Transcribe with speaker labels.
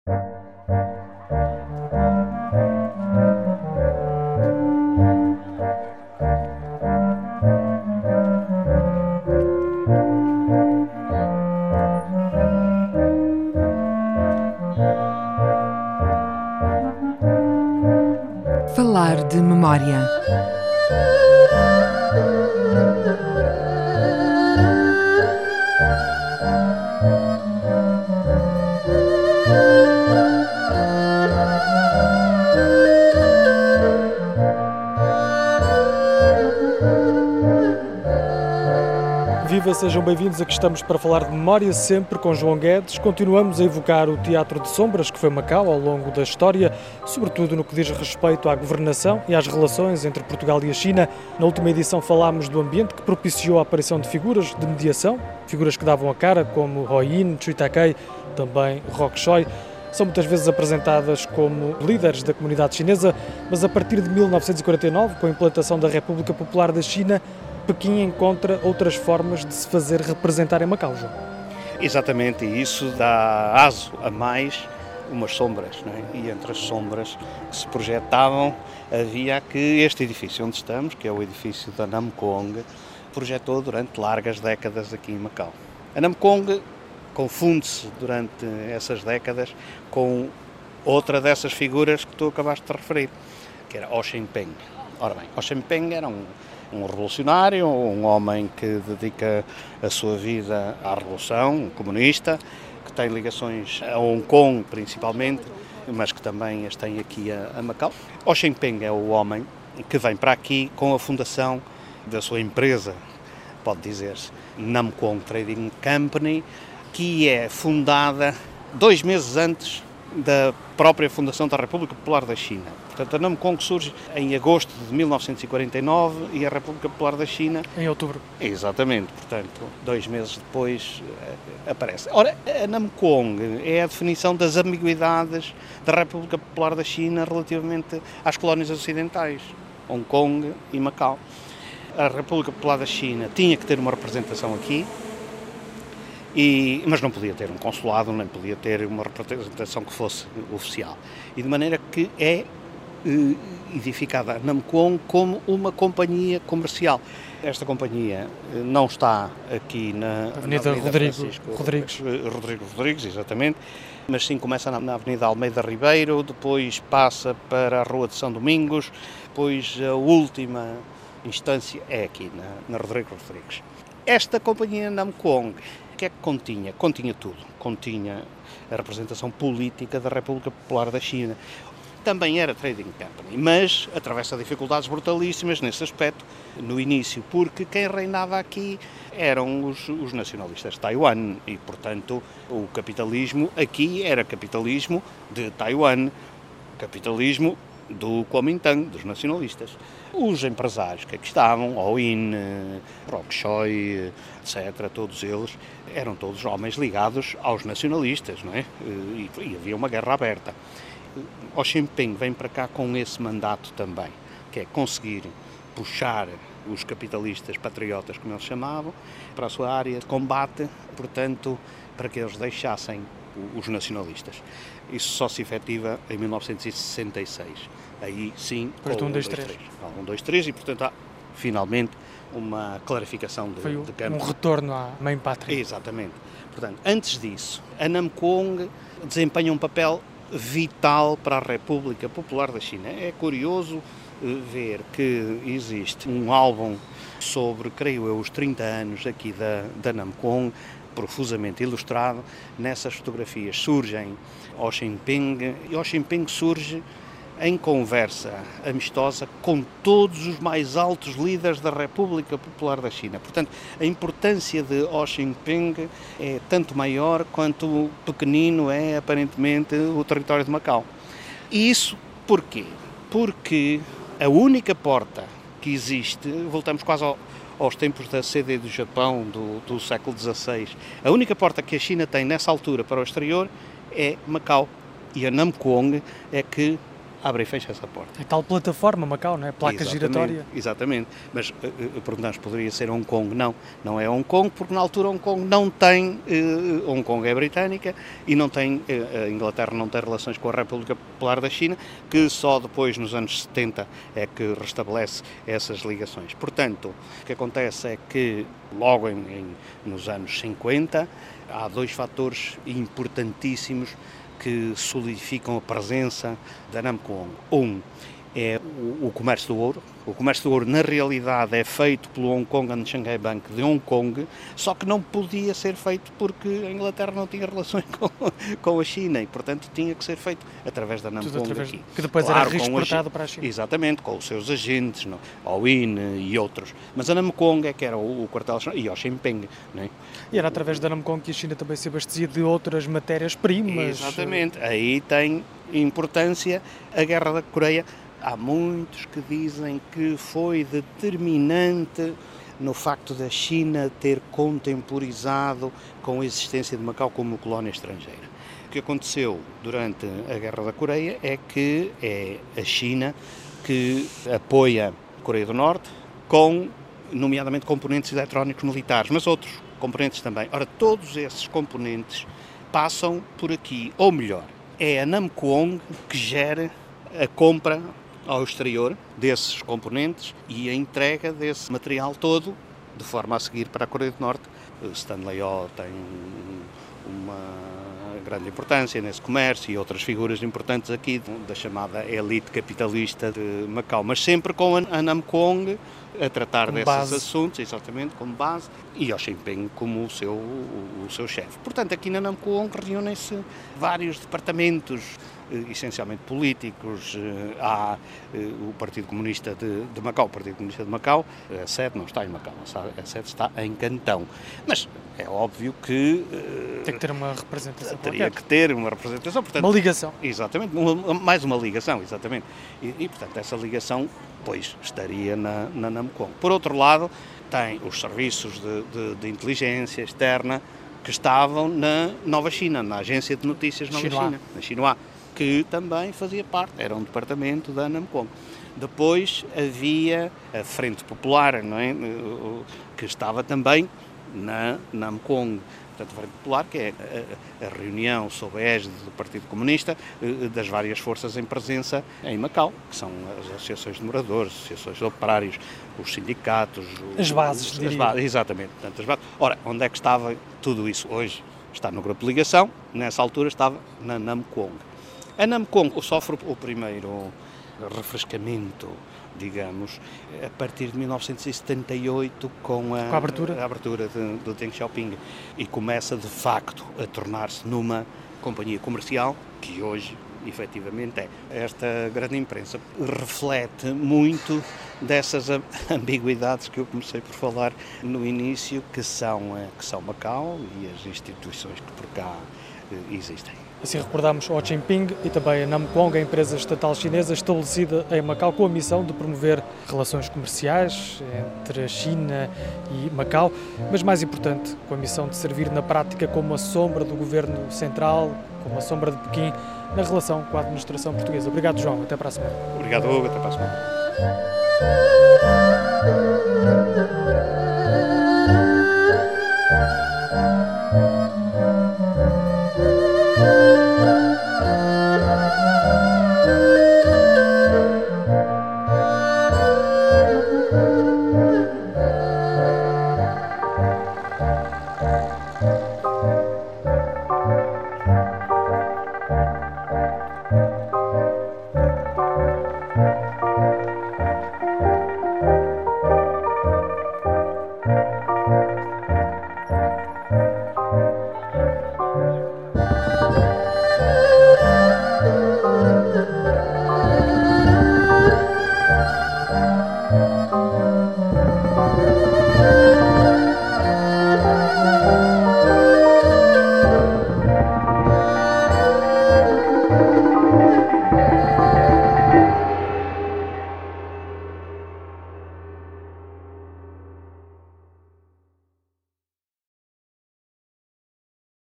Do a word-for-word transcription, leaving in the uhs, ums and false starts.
Speaker 1: Falar de memória.
Speaker 2: Viva, sejam bem-vindos. Aqui estamos para falar de memória, sempre com João Guedes. Continuamos a evocar o teatro de sombras que foi Macau ao longo da história, sobretudo no que diz respeito à governação e às relações entre Portugal e a China. Na última edição falámos do ambiente que propiciou a aparição de figuras de mediação, figuras que davam a cara, como Hou Hin, Chui Takai, também Rock Choi. São muitas vezes apresentadas como líderes da comunidade chinesa, mas a partir de mil novecentos e quarenta e nove, com a implantação da República Popular da China, Pequim encontra outras formas de se fazer representar em Macau, João.
Speaker 3: Exatamente, e isso dá aso a mais umas sombras, não é? E entre as sombras que se projetavam havia que este edifício onde estamos, que é o edifício da Namkong, projetou durante largas décadas aqui em Macau. A Namkong confunde-se durante essas décadas com outra dessas figuras que tu acabaste de referir, que era Ho Shen Peng. Ora bem, Ho Shen Peng era um um revolucionário, um homem que dedica a sua vida à revolução, um comunista, que tem ligações a Hong Kong principalmente, mas que também as tem aqui a, a Macau. Ho Shen Peng é o homem que vem para aqui com a fundação da sua empresa, pode dizer-se, Namkong Trading Company, que é fundada dois meses antes da própria fundação da República Popular da China. Portanto, a Namkong surge em agosto de mil novecentos e quarenta e nove e a República Popular da China...
Speaker 2: Em outubro.
Speaker 3: Exatamente, portanto, dois meses depois uh, aparece. Ora, a Namkong é a definição das ambiguidades da República Popular da China relativamente às colónias ocidentais, Hong Kong e Macau. A República Popular da China tinha que ter uma representação aqui, E, mas não podia ter um consulado, nem podia ter uma representação que fosse oficial. E de maneira que é eh, edificada a Namkong como uma companhia comercial. Esta companhia eh, não está aqui na
Speaker 2: Avenida,
Speaker 3: na Avenida
Speaker 2: Rodrigo,
Speaker 3: Francisco,
Speaker 2: Rodrigues.
Speaker 3: Rodrigo Rodrigues, exatamente, mas sim começa na, na Avenida Almeida Ribeiro, depois passa para a Rua de São Domingos, depois a última instância é aqui na, na Rodrigo Rodrigues. Esta companhia Namkong, o que é que continha? Continha tudo. Continha a representação política da República Popular da China. Também era trading company, mas atravessa dificuldades brutalíssimas nesse aspecto no início, porque quem reinava aqui eram os, os nacionalistas de Taiwan e, portanto, o capitalismo aqui era capitalismo de Taiwan, capitalismo do Kuomintang, dos nacionalistas. Os empresários que aqui estavam, Hou Hin, Rock Choi, etcétera, todos eles, eram todos homens ligados aos nacionalistas, não é? E, e havia uma guerra aberta. Ho Shen Peng vem para cá com esse mandato também, que é conseguir puxar os capitalistas patriotas, como eles chamavam, para a sua área de combate, portanto, para que eles deixassem os nacionalistas. Isso só se efetiva em mil novecentos e sessenta e seis. Aí sim,
Speaker 2: depois do um, dois, três.
Speaker 3: um, dois, três e, portanto, há finalmente uma clarificação de,
Speaker 2: Foi
Speaker 3: de campo.
Speaker 2: Um retorno à mãe pátria.
Speaker 3: Exatamente. Portanto, antes disso, a Namkong desempenha um papel vital para a República Popular da China. É curioso ver que existe um álbum sobre, creio eu, os trinta anos aqui da, da Namkong, profusamente ilustrado. Nessas fotografias surgem Ho Shen Peng, e Ho Shen Peng surge em conversa amistosa com todos os mais altos líderes da República Popular da China. Portanto, a importância de Ho Shen Peng é tanto maior quanto pequenino é, aparentemente, o território de Macau. E isso porquê? Porque a única porta que existe, voltamos quase ao, aos tempos da C D do Japão, do, do século dezasseis, a única porta que a China tem nessa altura para o exterior é Macau. E a Namkong é que abre e fecha essa porta.
Speaker 2: É tal plataforma Macau, não é? Placa
Speaker 3: Exatamente,
Speaker 2: giratória.
Speaker 3: Exatamente, mas uh, perguntamos, poderia ser Hong Kong? Não, não é Hong Kong, porque na altura Hong Kong não tem, uh, Hong Kong é britânica e não tem, uh, a Inglaterra não tem relações com a República Popular da China, que só depois, nos anos setenta, é que restabelece essas ligações. Portanto, o que acontece é que logo em, em, nos anos cinquenta, há dois fatores importantíssimos que solidificam a presença da Namcoong. Um é o, o comércio do ouro. O comércio do ouro, na realidade, é feito pelo Hong Kong and Shanghai Bank de Hong Kong, só que não podia ser feito porque a Inglaterra não tinha relações com, com a China e, portanto, tinha que ser feito através da Namcoong aqui.
Speaker 2: Que depois claro, era reexportado para a China.
Speaker 3: Exatamente, com os seus agentes, no, ao I N e outros. Mas a Namcoong é que era o, o quartel e ao Xinpeng. Não é?
Speaker 2: E era através da Namcoong que a China também se abastecia de outras matérias-primas.
Speaker 3: Exatamente, aí tem importância a Guerra da Coreia. Há muitos que dizem que foi determinante no facto da China ter contemporizado com a existência de Macau como colónia estrangeira. O que aconteceu durante a Guerra da Coreia é que é a China que apoia a Coreia do Norte com, nomeadamente, componentes eletrónicos militares, mas outros componentes também. Ora, todos esses componentes passam por aqui, ou melhor, é a Namcoong que gera a compra ao exterior desses componentes e a entrega desse material todo de forma a seguir para a Coreia do Norte. Stanley Ho tem uma grande importância nesse comércio e outras figuras importantes aqui da chamada elite capitalista de Macau, mas sempre com a Namcoong a tratar como desses base. Assuntos, exatamente, como base, e ao Xinpeng como o seu, o, o seu chefe. Portanto, aqui na Namcoong reúnem-se vários departamentos, essencialmente políticos. Há o Partido Comunista de, de Macau, o Partido Comunista de Macau, a sede não está em Macau, a sede está em Cantão. Mas é óbvio que...
Speaker 2: Tem que ter uma representação.
Speaker 3: Teria qualquer. que ter uma representação. Portanto,
Speaker 2: uma ligação.
Speaker 3: Exatamente, uma, mais uma ligação, exatamente. E, e, portanto, essa ligação, pois, estaria na, na Namcoong. Por outro lado, tem os serviços de, de, de inteligência externa que estavam na Nova China, na Agência de Notícias Nova Xinhua. China, na Xinhua, que também fazia parte, era um departamento da Namcoong. Depois havia a Frente Popular, não é? Que estava também na Namcoong. Portanto, a Frente Popular, que é a, a reunião sob a égide do Partido Comunista das várias forças em presença em Macau, que são as associações de moradores, as associações de operários, os sindicatos...
Speaker 2: As bases,
Speaker 3: os, as bases exatamente. Portanto, as bases. Ora, onde é que estava tudo isso hoje? Está no grupo de ligação, nessa altura estava na Namcoong. A Namcoong sofre o primeiro refrescamento, digamos, a partir de mil novecentos e setenta e oito com a,
Speaker 2: com a abertura,
Speaker 3: a abertura de, do Deng Xiaoping e começa de facto a tornar-se numa companhia comercial que hoje efetivamente é. Esta grande imprensa reflete muito dessas ambiguidades que eu comecei por falar no início, que são, que são Macau e as instituições que por cá existem.
Speaker 2: Assim recordamos Ho Jinping e também a Namcoong, a empresa estatal chinesa estabelecida em Macau com a missão de promover relações comerciais entre a China e Macau, mas mais importante, com a missão de servir na prática como uma sombra do governo central, como uma sombra de Pequim, na relação com a administração portuguesa. Obrigado, João. Até para a semana.
Speaker 3: Obrigado, Hugo. Até para a semana.